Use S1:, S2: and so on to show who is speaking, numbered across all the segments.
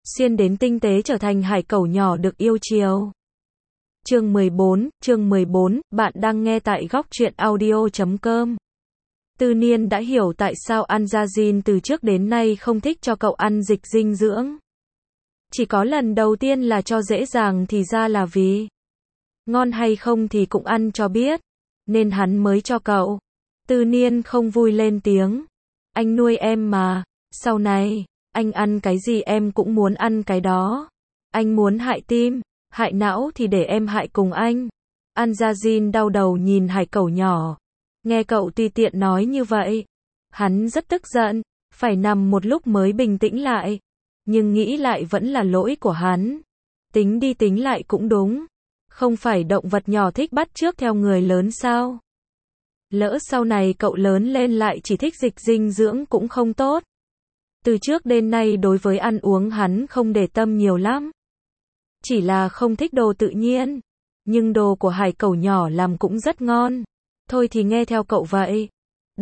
S1: xuyên đến tinh tế trở thành hải cẩu nhỏ được yêu chiều. Chương 14, bạn đang nghe tại góc truyện audio.com. Tư Niên đã hiểu tại sao Anjazin từ trước đến nay không thích cho cậu ăn dịch dinh dưỡng. Chỉ có lần đầu tiên là cho dễ dàng thì ra là vì ngon hay không thì cũng ăn cho biết, nên hắn mới cho cậu. Tư Niên không vui lên tiếng. Anh nuôi em mà, sau này, anh ăn cái gì em cũng muốn ăn cái đó. Anh muốn hại tim, hại não thì để em hại cùng anh. Anjazin đau đầu nhìn hải cẩu nhỏ. Nghe cậu tùy tiện nói như vậy, hắn rất tức giận, phải nằm một lúc mới bình tĩnh lại. Nhưng nghĩ lại vẫn là lỗi của hắn. Tính đi tính lại cũng đúng. Không phải động vật nhỏ thích bắt chước theo người lớn sao? Lỡ sau này cậu lớn lên lại chỉ thích dịch dinh dưỡng cũng không tốt. Từ trước đến nay đối với ăn uống hắn không để tâm nhiều lắm. Chỉ là không thích đồ tự nhiên. Nhưng đồ của hải cẩu nhỏ làm cũng rất ngon. Thôi thì nghe theo cậu vậy.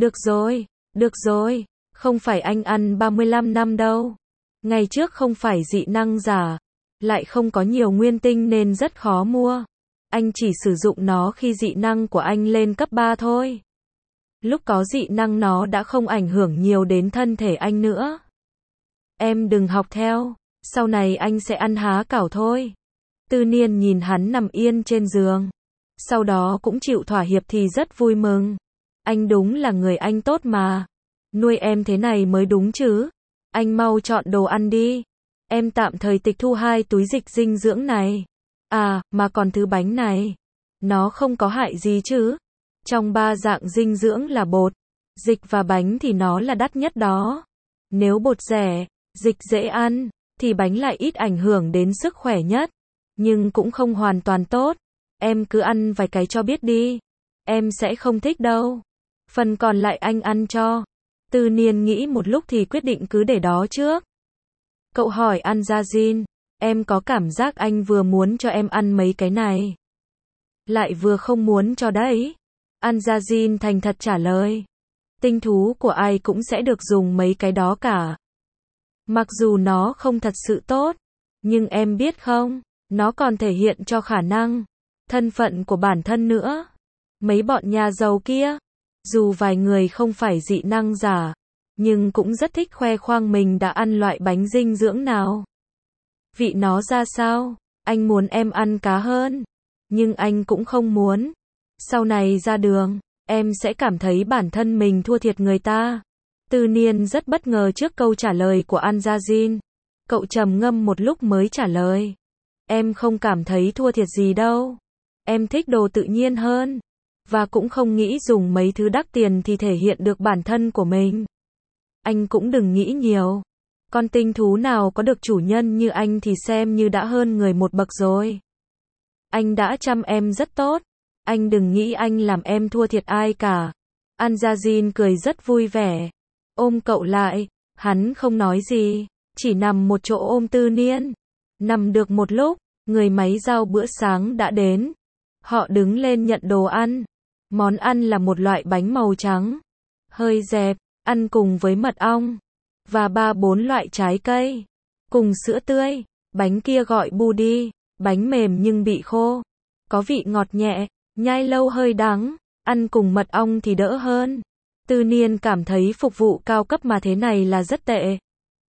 S1: Được rồi, không phải anh ăn 35 năm đâu. Ngày trước không phải dị năng giả, lại không có nhiều nguyên tinh nên rất khó mua. Anh chỉ sử dụng nó khi dị năng của anh lên cấp 3 thôi. Lúc có dị năng nó đã không ảnh hưởng nhiều đến thân thể anh nữa. Em đừng học theo, sau này anh sẽ ăn há cảo thôi. Tư Niên nhìn hắn nằm yên trên giường. Sau đó cũng chịu thỏa hiệp thì rất vui mừng. Anh đúng là người anh tốt mà. Nuôi em thế này mới đúng chứ. Anh mau chọn đồ ăn đi. Em tạm thời tịch thu 2 túi dịch dinh dưỡng này. À, mà còn thứ bánh này. Nó không có hại gì chứ. Trong 3 dạng dinh dưỡng là bột, dịch và bánh thì nó là đắt nhất đó. Nếu bột rẻ, dịch dễ ăn, thì bánh lại ít ảnh hưởng đến sức khỏe nhất. Nhưng cũng không hoàn toàn tốt. Em cứ ăn vài cái cho biết đi. Em sẽ không thích đâu. Phần còn lại anh ăn cho. Tư Niên nghĩ một lúc thì quyết định cứ để đó trước. Cậu hỏi Anjazin, em có cảm giác anh vừa muốn cho em ăn mấy cái này, lại vừa không muốn cho đấy. Anjazin thành thật trả lời. Tinh thú của ai cũng sẽ được dùng mấy cái đó cả. Mặc dù nó không thật sự tốt, nhưng em biết không, nó còn thể hiện cho khả năng, thân phận của bản thân nữa. Mấy bọn nhà giàu kia, dù vài người không phải dị năng giả, nhưng cũng rất thích khoe khoang mình đã ăn loại bánh dinh dưỡng nào. Vị nó ra sao? Anh muốn em ăn cá hơn, nhưng anh cũng không muốn. Sau này ra đường, em sẽ cảm thấy bản thân mình thua thiệt người ta. Tư Niên rất bất ngờ trước câu trả lời của Anjazin. Cậu trầm ngâm một lúc mới trả lời. Em không cảm thấy thua thiệt gì đâu. Em thích đồ tự nhiên hơn. Và cũng không nghĩ dùng mấy thứ đắt tiền thì thể hiện được bản thân của mình. Anh cũng đừng nghĩ nhiều. Con tinh thú nào có được chủ nhân như anh thì xem như đã hơn người một bậc rồi. Anh đã chăm em rất tốt. Anh đừng nghĩ anh làm em thua thiệt ai cả. Anjazin cười rất vui vẻ. Ôm cậu lại, hắn không nói gì, chỉ nằm một chỗ ôm Tư Niên. Nằm được một lúc, người máy giao bữa sáng đã đến. Họ đứng lên nhận đồ ăn. Món ăn là một loại bánh màu trắng, hơi dẹp, ăn cùng với mật ong, và 3-4 loại trái cây, cùng sữa tươi. Bánh kia gọi budi, bánh mềm nhưng bị khô, có vị ngọt nhẹ, nhai lâu hơi đắng, ăn cùng mật ong thì đỡ hơn. Tư Niên cảm thấy phục vụ cao cấp mà thế này là rất tệ.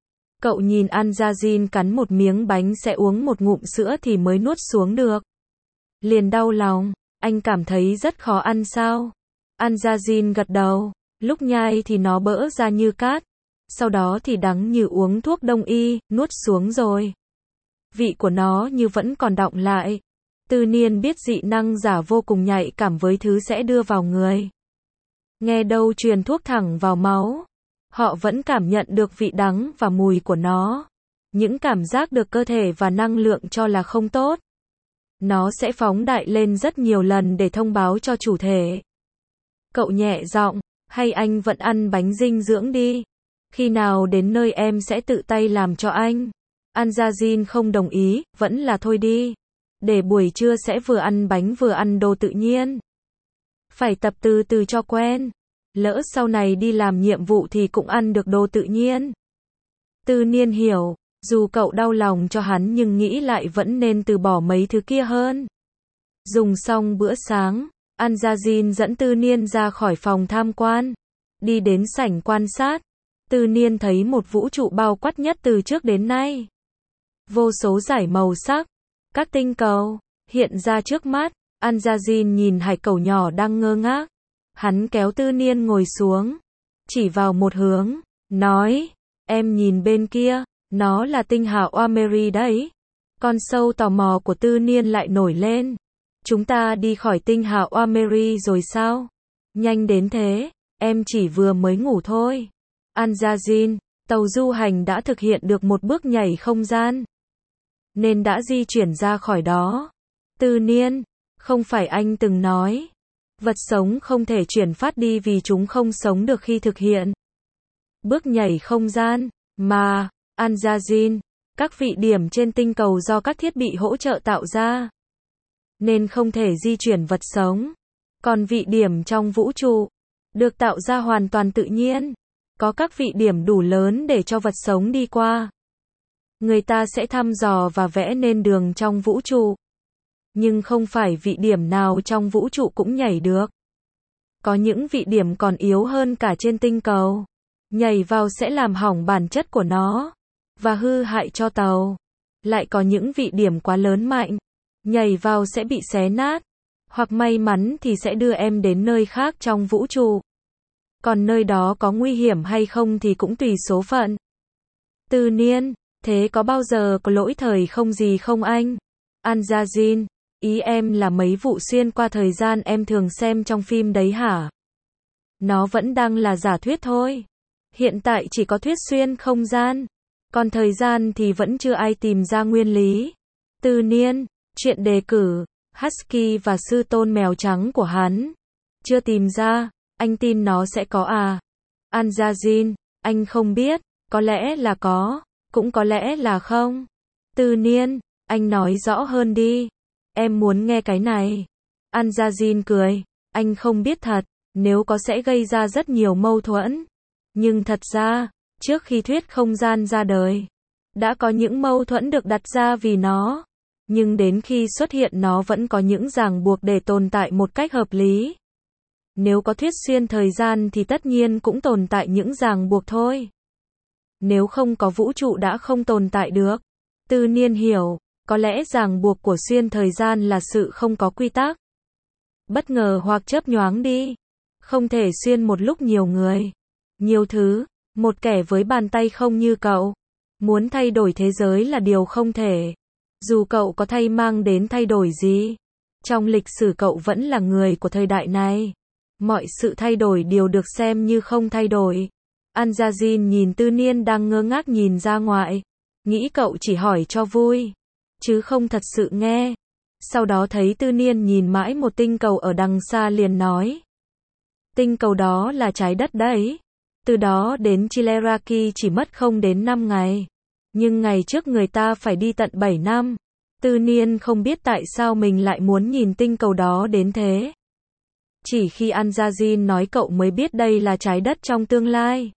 S1: Cậu nhìn Anjazin cắn một miếng bánh sẽ uống một ngụm sữa thì mới nuốt xuống được. Liền đau lòng, anh cảm thấy rất khó ăn sao? Anjazin gật đầu, lúc nhai thì nó bỡ ra như cát, sau đó thì đắng như uống thuốc đông y, nuốt xuống rồi. Vị của nó như vẫn còn đọng lại. Tư Niên biết dị năng giả vô cùng nhạy cảm với thứ sẽ đưa vào người. Nghe đâu truyền thuốc thẳng vào máu. Họ vẫn cảm nhận được vị đắng và mùi của nó. Những cảm giác được cơ thể và năng lượng cho là không tốt. Nó sẽ phóng đại lên rất nhiều lần để thông báo cho chủ thể. Cậu nhẹ giọng, hay anh vẫn ăn bánh dinh dưỡng đi. Khi nào đến nơi em sẽ tự tay làm cho anh. Anjazin không đồng ý, vẫn là thôi đi. Để buổi trưa sẽ vừa ăn bánh vừa ăn đồ tự nhiên. Phải tập từ từ cho quen. Lỡ sau này đi làm nhiệm vụ thì cũng ăn được đồ tự nhiên. Tư Niên hiểu, Dù cậu đau lòng cho hắn nhưng nghĩ lại vẫn nên từ bỏ mấy thứ kia hơn. Dùng xong bữa sáng, An-Gia-Jin dẫn Tư Niên ra khỏi phòng tham quan. Đi đến sảnh quan sát. Tư Niên thấy một vũ trụ bao quát nhất từ trước đến nay. Vô số dải màu sắc, các tinh cầu, hiện ra trước mắt. An-Gia-Jin nhìn hải cẩu nhỏ đang ngơ ngác. Hắn kéo Tư Niên ngồi xuống. Chỉ vào một hướng, nói, em nhìn bên kia, nó là tinh hào Oameri đấy. Con sâu tò mò của Tư Niên lại nổi lên. Chúng ta đi khỏi tinh hào Oameri rồi sao? Nhanh đến thế, em chỉ vừa mới ngủ thôi. An-Gia-Jin, tàu du hành đã thực hiện được một bước nhảy không gian, nên đã di chuyển ra khỏi đó. Tư Niên, không phải anh từng nói, vật sống không thể chuyển phát đi vì chúng không sống được khi thực hiện bước nhảy không gian, mà, An-Gia-Jin, các vị điểm trên tinh cầu do các thiết bị hỗ trợ tạo ra, nên không thể di chuyển vật sống. Còn vị điểm trong vũ trụ, được tạo ra hoàn toàn tự nhiên, có các vị điểm đủ lớn để cho vật sống đi qua. Người ta sẽ thăm dò và vẽ nên đường trong vũ trụ. Nhưng không phải vị điểm nào trong vũ trụ cũng nhảy được. Có những vị điểm còn yếu hơn cả trên tinh cầu. Nhảy vào sẽ làm hỏng bản chất của nó, và hư hại cho tàu. Lại có những vị điểm quá lớn mạnh. Nhảy vào sẽ bị xé nát. Hoặc may mắn thì sẽ đưa em đến nơi khác trong vũ trụ. Còn nơi đó có nguy hiểm hay không thì cũng tùy số phận. Tư Niên, thế có bao giờ có lỗi thời không gì không anh? An-Gia-Jin, ý em là mấy vụ xuyên qua thời gian em thường xem trong phim đấy hả? Nó vẫn đang là giả thuyết thôi. Hiện tại chỉ có thuyết xuyên không gian. Còn thời gian thì vẫn chưa ai tìm ra nguyên lý. Tư Niên, chuyện đề cử, Husky và sư tôn mèo trắng của hắn. Chưa tìm ra, anh tin nó sẽ có à? An-Gia-Jin, anh không biết, có lẽ là có, cũng có lẽ là không. Tư Niên, anh nói rõ hơn đi. Em muốn nghe cái này. An-Gia-Jin cười, anh không biết thật, nếu có sẽ gây ra rất nhiều mâu thuẫn. Nhưng thật ra, trước khi thuyết không gian ra đời, đã có những mâu thuẫn được đặt ra vì nó. Nhưng đến khi xuất hiện nó vẫn có những ràng buộc để tồn tại một cách hợp lý. Nếu có thuyết xuyên thời gian thì tất nhiên cũng tồn tại những ràng buộc thôi. Nếu không có vũ trụ đã không tồn tại được. Tư Niên hiểu, có lẽ ràng buộc của xuyên thời gian là sự không có quy tắc. Bất ngờ hoặc chớp nhoáng đi. Không thể xuyên một lúc nhiều người. Nhiều thứ, một kẻ với bàn tay không như cậu. Muốn thay đổi thế giới là điều không thể. Dù cậu có mang đến thay đổi gì. Trong lịch sử cậu vẫn là người của thời đại này. Mọi sự thay đổi đều được xem như không thay đổi. An-Gia-Jin nhìn Tư Niên đang ngơ ngác nhìn ra ngoài. Nghĩ cậu chỉ hỏi cho vui, chứ không thật sự nghe. Sau đó thấy Tư Niên nhìn mãi một tinh cầu ở đằng xa liền nói. Tinh cầu đó là trái đất đấy. Từ đó đến Chileraki chỉ mất không đến 5 ngày. Nhưng ngày trước người ta phải đi tận 7 năm. Tư Niên không biết tại sao mình lại muốn nhìn tinh cầu đó đến thế. Chỉ khi An-Gia-Jin nói cậu mới biết đây là trái đất trong tương lai.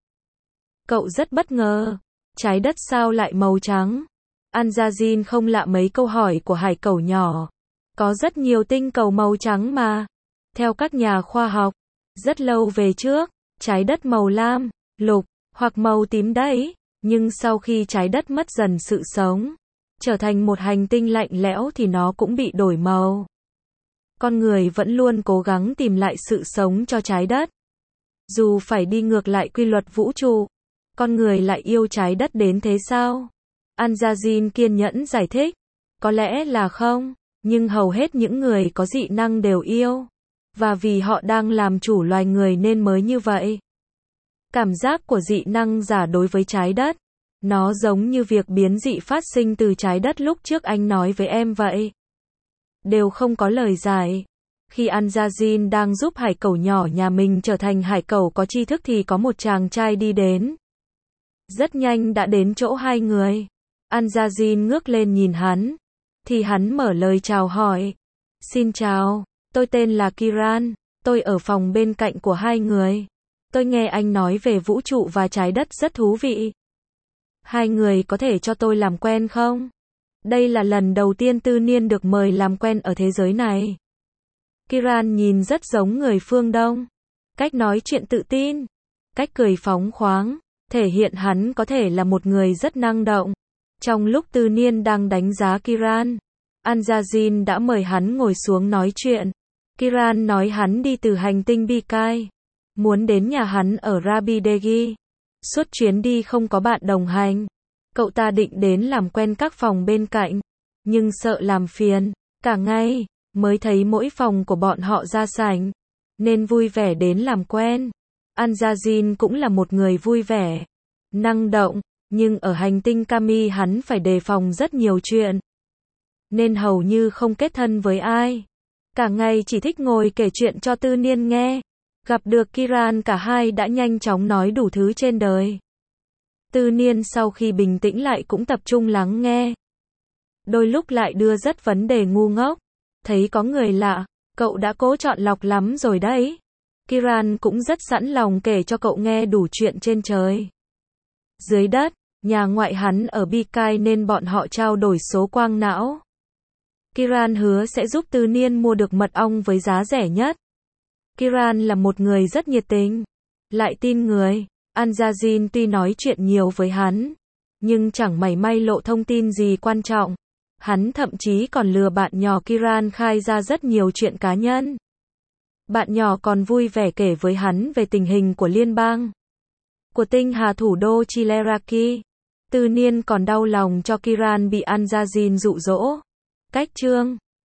S1: Cậu rất bất ngờ. Trái đất sao lại màu trắng? An-Gia-Jin không lạ mấy câu hỏi của hải cẩu nhỏ. Có rất nhiều tinh cầu màu trắng mà. Theo các nhà khoa học, rất lâu về trước, trái đất màu lam, lục, hoặc màu tím đấy. Nhưng sau khi trái đất mất dần sự sống, trở thành một hành tinh lạnh lẽo thì nó cũng bị đổi màu. Con người vẫn luôn cố gắng tìm lại sự sống cho trái đất. Dù phải đi ngược lại quy luật vũ trụ, con người lại yêu trái đất đến thế sao? An-Gia-Jin kiên nhẫn giải thích. Có lẽ là không, nhưng hầu hết những người có dị năng đều yêu. Và vì họ đang làm chủ loài người nên mới như vậy. Cảm giác của dị năng giả đối với trái đất, nó giống như việc biến dị phát sinh từ trái đất lúc trước anh nói với em vậy. Đều không có lời giải. Khi An-Gia-Jin đang giúp hải cẩu nhỏ nhà mình trở thành hải cẩu có tri thức thì có một chàng trai đi đến. Rất nhanh đã đến chỗ hai người. An-Gia-Jin ngước lên nhìn hắn. Thì hắn mở lời chào hỏi. Xin chào, tôi tên là Kiran. Tôi ở phòng bên cạnh của hai người. Tôi nghe anh nói về vũ trụ và trái đất rất thú vị. Hai người có thể cho tôi làm quen không? Đây là lần đầu tiên Tư Niên được mời làm quen ở thế giới này. Kiran nhìn rất giống người phương Đông. Cách nói chuyện tự tin, cách cười phóng khoáng, thể hiện hắn có thể là một người rất năng động. Trong lúc Tư Niên đang đánh giá Kiran, Anjazin đã mời hắn ngồi xuống nói chuyện. Kiran nói hắn đi từ hành tinh Bikai, muốn đến nhà hắn ở Rabidegi. Suốt chuyến đi không có bạn đồng hành. Cậu ta định đến làm quen các phòng bên cạnh, nhưng sợ làm phiền. Cả ngày, mới thấy mỗi phòng của bọn họ ra sảnh, nên vui vẻ đến làm quen. Anjazin cũng là một người vui vẻ, năng động, nhưng ở hành tinh Kami hắn phải đề phòng rất nhiều chuyện, nên hầu như không kết thân với ai. Cả ngày chỉ thích ngồi kể chuyện cho Tư Niên nghe. Gặp được Kiran cả hai đã nhanh chóng nói đủ thứ trên đời. Tư Niên sau khi bình tĩnh lại cũng tập trung lắng nghe. Đôi lúc lại đưa rất vấn đề ngu ngốc. Thấy có người lạ, cậu đã cố chọn lọc lắm rồi đấy. Kiran cũng rất sẵn lòng kể cho cậu nghe đủ chuyện trên trời, dưới đất, nhà ngoại hắn ở Bikai nên bọn họ trao đổi số quang não. Kiran hứa sẽ giúp Tư Niên mua được mật ong với giá rẻ nhất. Kiran là một người rất nhiệt tình, lại tin người. Anjazin tuy nói chuyện nhiều với hắn, nhưng chẳng mảy may lộ thông tin gì quan trọng. Hắn thậm chí còn lừa bạn nhỏ Kiran khai ra rất nhiều chuyện cá nhân. Bạn nhỏ còn vui vẻ kể với hắn về tình hình của liên bang, của tinh hà thủ đô Chileraki. Tư Niên còn đau lòng cho Kiran bị Anjazin dụ dỗ. Cách chương